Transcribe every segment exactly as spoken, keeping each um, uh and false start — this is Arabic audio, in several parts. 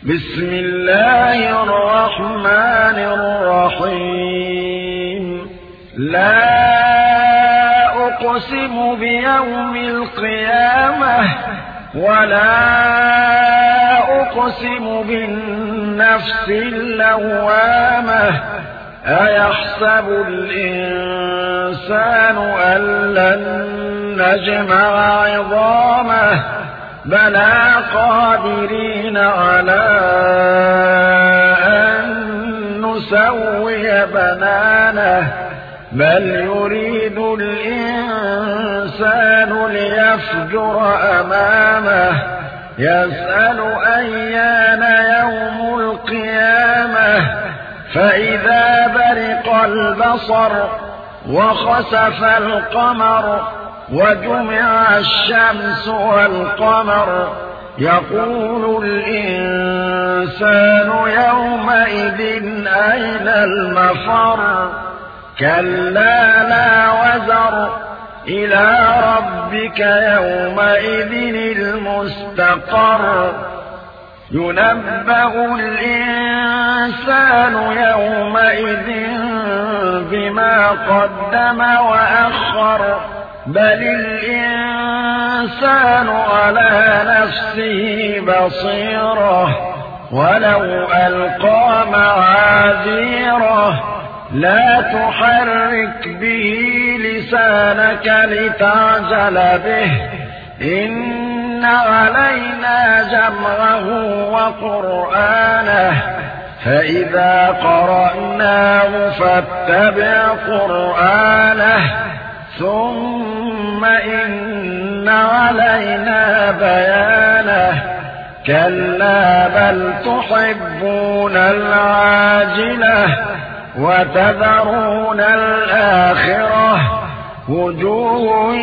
بسم الله الرحمن الرحيم لا أقسم بيوم القيامة ولا أقسم بالنفس اللوامة أيحسب الإنسان أن لن نجمع عظامه بلى قادرين على أن نسوي بنانه بل يريد الإنسان ليفجر أمامه يسأل أيان يوم القيامة فإذا برق البصر وخسف القمر وجمع الشمس والقمر يقول الإنسان يومئذ أين المفر كلا لا وزر إلى ربك يومئذ المستقر ينبأ الإنسان يومئذ بما قدم وأخر بل الإنسان على نفسه بصيرة ولو ألقى معاذيره لا تحرك به لسانك لتعجل به إن علينا جمعه وقرآنه فإذا قرأناه فاتبع قرآنه ثم إن علينا بيانه كلا بل تحبون العاجلة وتذرون الآخرة وجوه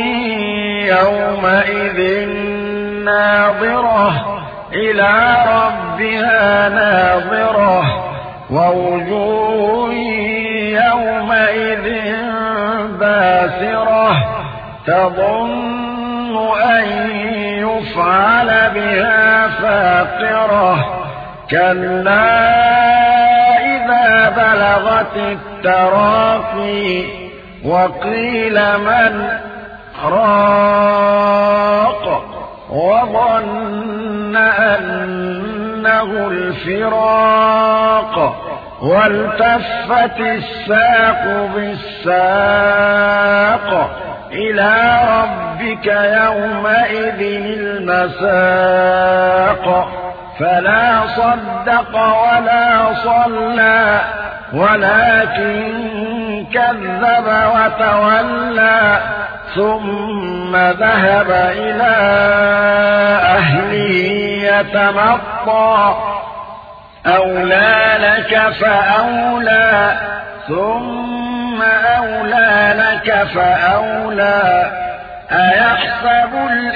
يومئذ ناظرة إلى ربها ناظرة ووجوه يومئذ باسرة تظن أن يفعل بها فاقرة كلا إذا بلغت التراقي وقيل من راق وظن أنه الفراق والتفت الساق بالساق إلى ربك يومئذ المساق فلا صدق ولا صلى ولكن كذب وتولى ثم ذهب إلى أهله يتمطى أولى لك فأولى ثم أولى لك فأولى أيحسب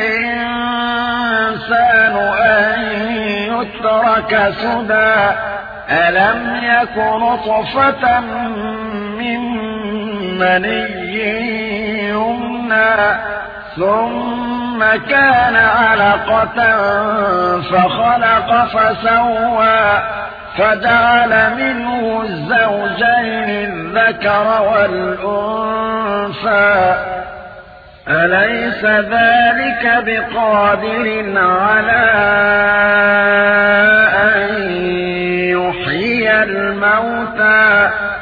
الإنسان أن يترك سدى ألم يك نطفة من مني يمنى ثم كان علقة فخلق فسوى فجعل منه الزوجين الذكر والأنثى أليس ذلك بقادر على أن يحيي الموتى